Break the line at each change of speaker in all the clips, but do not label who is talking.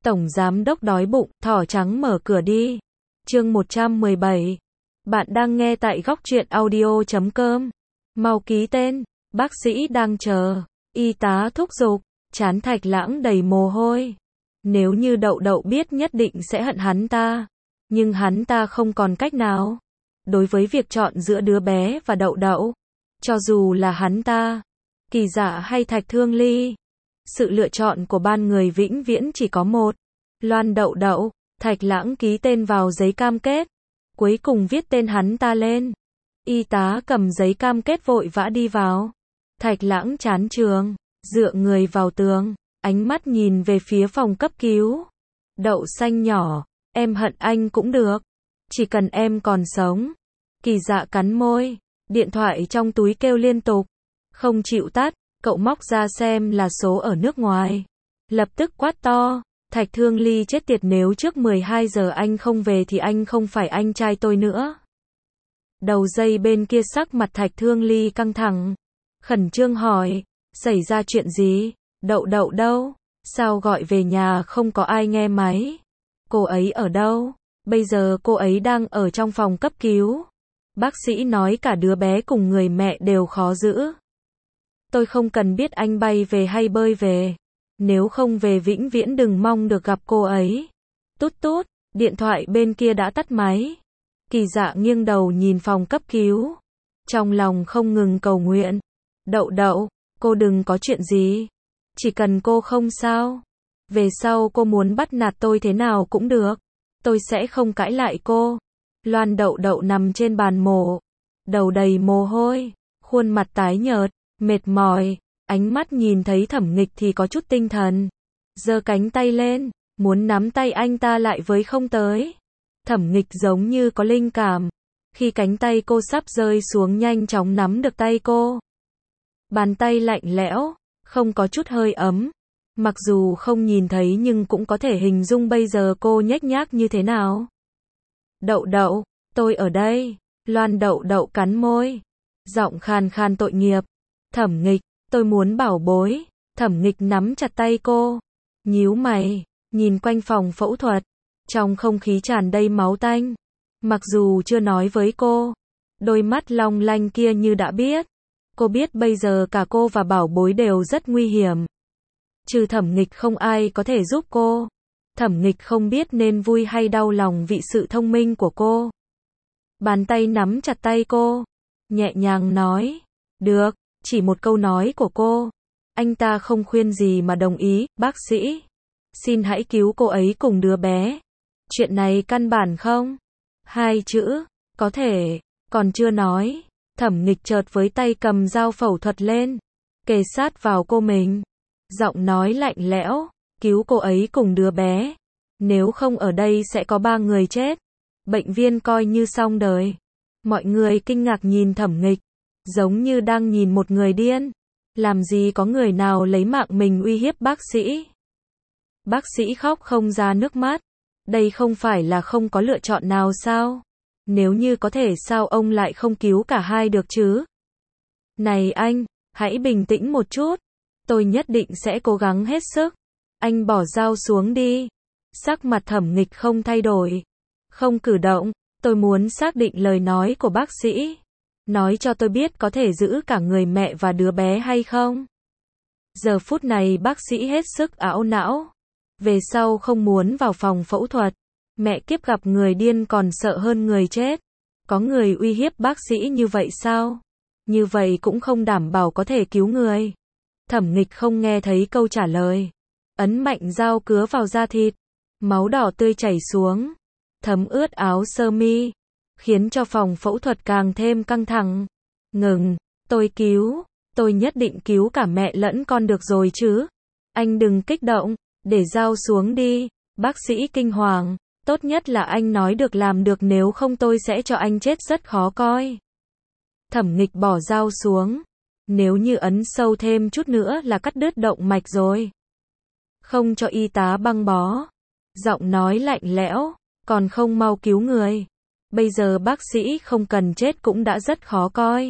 Tổng giám đốc đói bụng, thỏ trắng mở cửa đi. Chương 117. Bạn đang nghe tại góc truyện audio.com. Mau ký tên, bác sĩ đang chờ. Y tá thúc giục, trán Thạch Lãng đầy mồ hôi. Nếu như Đậu Đậu biết nhất định sẽ hận hắn ta. Nhưng hắn ta không còn cách nào. Đối với việc chọn giữa đứa bé và Đậu Đậu, cho dù là hắn ta, Kỳ Dạ hay Thạch Thương Ly, sự lựa chọn của ban người vĩnh viễn chỉ có một. Loan Đậu Đậu. Thạch Lãng ký tên vào giấy cam kết, cuối cùng viết tên hắn ta lên. Y tá cầm giấy cam kết vội vã đi vào. Thạch Lãng chán chường, dựa người vào tường, ánh mắt nhìn về phía phòng cấp cứu. Đậu xanh nhỏ, em hận anh cũng được, chỉ cần em còn sống. Kỳ Dạ cắn môi, điện thoại trong túi kêu liên tục, không chịu tắt. Cậu móc ra xem là số ở nước ngoài, lập tức quát to, Thạch Thương Ly chết tiệt, nếu trước 12 giờ anh không về thì anh không phải anh trai tôi nữa. Đầu dây bên kia sắc mặt Thạch Thương Ly căng thẳng, khẩn trương hỏi, xảy ra chuyện gì? Đậu Đậu đâu? Sao gọi về nhà không có ai nghe máy? Cô ấy ở đâu? Bây giờ cô ấy đang ở trong phòng cấp cứu. Bác sĩ nói cả đứa bé cùng người mẹ đều khó giữ. Tôi không cần biết anh bay về hay bơi về. Nếu không về vĩnh viễn đừng mong được gặp cô ấy. Tút tút, điện thoại bên kia đã tắt máy. Kỳ Dạ nghiêng đầu nhìn phòng cấp cứu, trong lòng không ngừng cầu nguyện. Đậu Đậu, cô đừng có chuyện gì. Chỉ cần cô không sao. Về sau cô muốn bắt nạt tôi thế nào cũng được. Tôi sẽ không cãi lại cô. Loan Đậu Đậu nằm trên bàn mổ, đầu đầy mồ hôi, khuôn mặt tái nhợt, mệt mỏi, ánh mắt nhìn thấy Thẩm Nghịch thì có chút tinh thần. Giơ cánh tay lên, muốn nắm tay anh ta lại với không tới. Thẩm Nghịch giống như có linh cảm. Khi cánh tay cô sắp rơi xuống nhanh chóng nắm được tay cô. Bàn tay lạnh lẽo, không có chút hơi ấm. Mặc dù không nhìn thấy nhưng cũng có thể hình dung bây giờ cô nhếch nhác như thế nào. Đậu Đậu, tôi ở đây. Loan Đậu Đậu cắn môi, giọng khàn khàn tội nghiệp. Thẩm Nghịch, tôi muốn bảo bối. Thẩm Nghịch nắm chặt tay cô, nhíu mày, nhìn quanh phòng phẫu thuật. Trong không khí tràn đầy máu tanh. Mặc dù chưa nói với cô, đôi mắt long lanh kia như đã biết. Cô biết bây giờ cả cô và bảo bối đều rất nguy hiểm. Trừ Thẩm Nghịch không ai có thể giúp cô. Thẩm Nghịch không biết nên vui hay đau lòng vì sự thông minh của cô. Bàn tay nắm chặt tay cô, nhẹ nhàng nói, được. Chỉ một câu nói của cô, anh ta không khuyên gì mà đồng ý. Bác sĩ, xin hãy cứu cô ấy cùng đứa bé. Chuyện này căn bản không? Hai chữ, có thể, còn chưa nói. Thẩm Nghịch chợt với tay cầm dao phẫu thuật lên, kề sát vào cô mình. Giọng nói lạnh lẽo, cứu cô ấy cùng đứa bé. Nếu không ở đây sẽ có 3 người chết. Bệnh viên coi như xong đời. Mọi người kinh ngạc nhìn Thẩm Nghịch, giống như đang nhìn một người điên. Làm gì có người nào lấy mạng mình uy hiếp bác sĩ. Bác sĩ khóc không ra nước mắt. Đây không phải là không có lựa chọn nào sao? Nếu như có thể sao ông lại không cứu cả hai được chứ? Này anh, hãy bình tĩnh một chút. Tôi nhất định sẽ cố gắng hết sức. Anh bỏ dao xuống đi. Sắc mặt Thẩm Nghịch không thay đổi, không cử động. Tôi muốn xác định lời nói của bác sĩ. Nói cho tôi biết có thể giữ cả người mẹ và đứa bé hay không? Giờ phút này bác sĩ hết sức ảo não. Về sau không muốn vào phòng phẫu thuật. Mẹ kiếp gặp người điên còn sợ hơn người chết. Có người uy hiếp bác sĩ như vậy sao? Như vậy cũng không đảm bảo có thể cứu người. Thẩm Nghịch không nghe thấy câu trả lời. Ấn mạnh dao cứa vào da thịt. Máu đỏ tươi chảy xuống, thấm ướt áo sơ mi, khiến cho phòng phẫu thuật càng thêm căng thẳng. Ngừng, tôi nhất định cứu cả mẹ lẫn con được rồi chứ. Anh đừng kích động, để dao xuống đi. Bác sĩ kinh hoàng, tốt nhất là anh nói được làm được, nếu không tôi sẽ cho anh chết rất khó coi. Thẩm Nghịch bỏ dao xuống, nếu như ấn sâu thêm chút nữa là cắt đứt động mạch rồi. Không cho y tá băng bó. Giọng nói lạnh lẽo, còn không mau cứu người. Bây giờ bác sĩ không cần chết cũng đã rất khó coi.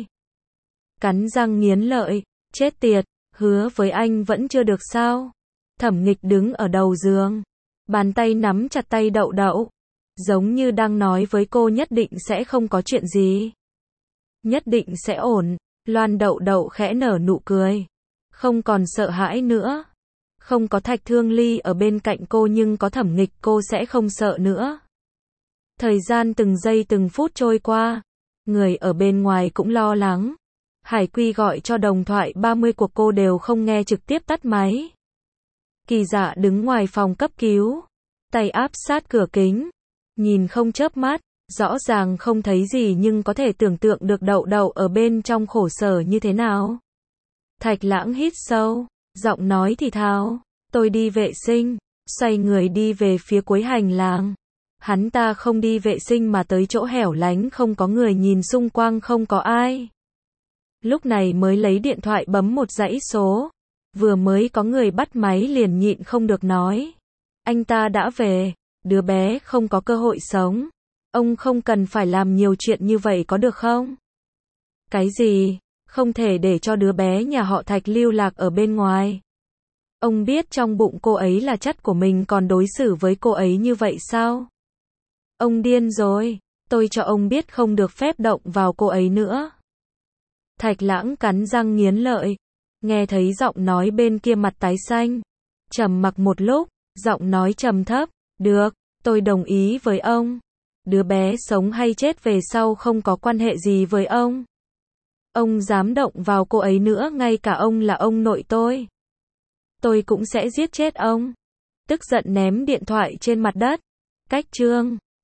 Cắn răng nghiến lợi, chết tiệt, hứa với anh vẫn chưa được sao? Thẩm Nghịch đứng ở đầu giường, Bàn tay nắm chặt tay Đậu Đậu, giống như đang nói với cô nhất định sẽ không có chuyện gì. Nhất định sẽ ổn. Loan Đậu Đậu khẽ nở nụ cười. Không còn sợ hãi nữa. Không có Thạch Thương Ly ở bên cạnh cô nhưng có Thẩm Nghịch cô sẽ không sợ nữa. Thời gian từng giây từng phút trôi qua. Người ở bên ngoài cũng lo lắng. Hải Quy gọi cho đồng thoại 30 cuộc cô đều không nghe, trực tiếp tắt máy. Kỳ Dạ đứng ngoài phòng cấp cứu, tay áp sát cửa kính, nhìn không chớp mắt, rõ ràng không thấy gì nhưng có thể tưởng tượng được Đậu Đậu ở bên trong khổ sở như thế nào. Thạch Lãng hít sâu, giọng nói thì thào, tôi đi vệ sinh, xoay người đi về phía cuối hành lang. Hắn ta không đi vệ sinh mà tới chỗ hẻo lánh không có người nhìn, xung quanh không có ai. Lúc này mới lấy điện thoại bấm một dãy số. Vừa mới có người bắt máy liền nhịn không được nói. Anh ta đã về, đứa bé không có cơ hội sống. Ông không cần phải làm nhiều chuyện như vậy có được không? Cái gì? Không thể để cho đứa bé nhà họ Thạch lưu lạc ở bên ngoài. Ông biết trong bụng cô ấy là chất của mình còn đối xử với cô ấy như vậy sao? Ông điên rồi, tôi cho ông biết không được phép động vào cô ấy nữa. Thạch Lãng cắn răng nghiến lợi, nghe thấy giọng nói bên kia mặt tái xanh. Trầm mặc một lúc, giọng nói trầm thấp, được, tôi đồng ý với ông. Đứa bé sống hay chết về sau không có quan hệ gì với ông. Ông dám động vào cô ấy nữa, ngay cả ông là ông nội tôi cũng sẽ giết chết ông. Tức giận ném điện thoại trên mặt đất. Cách chương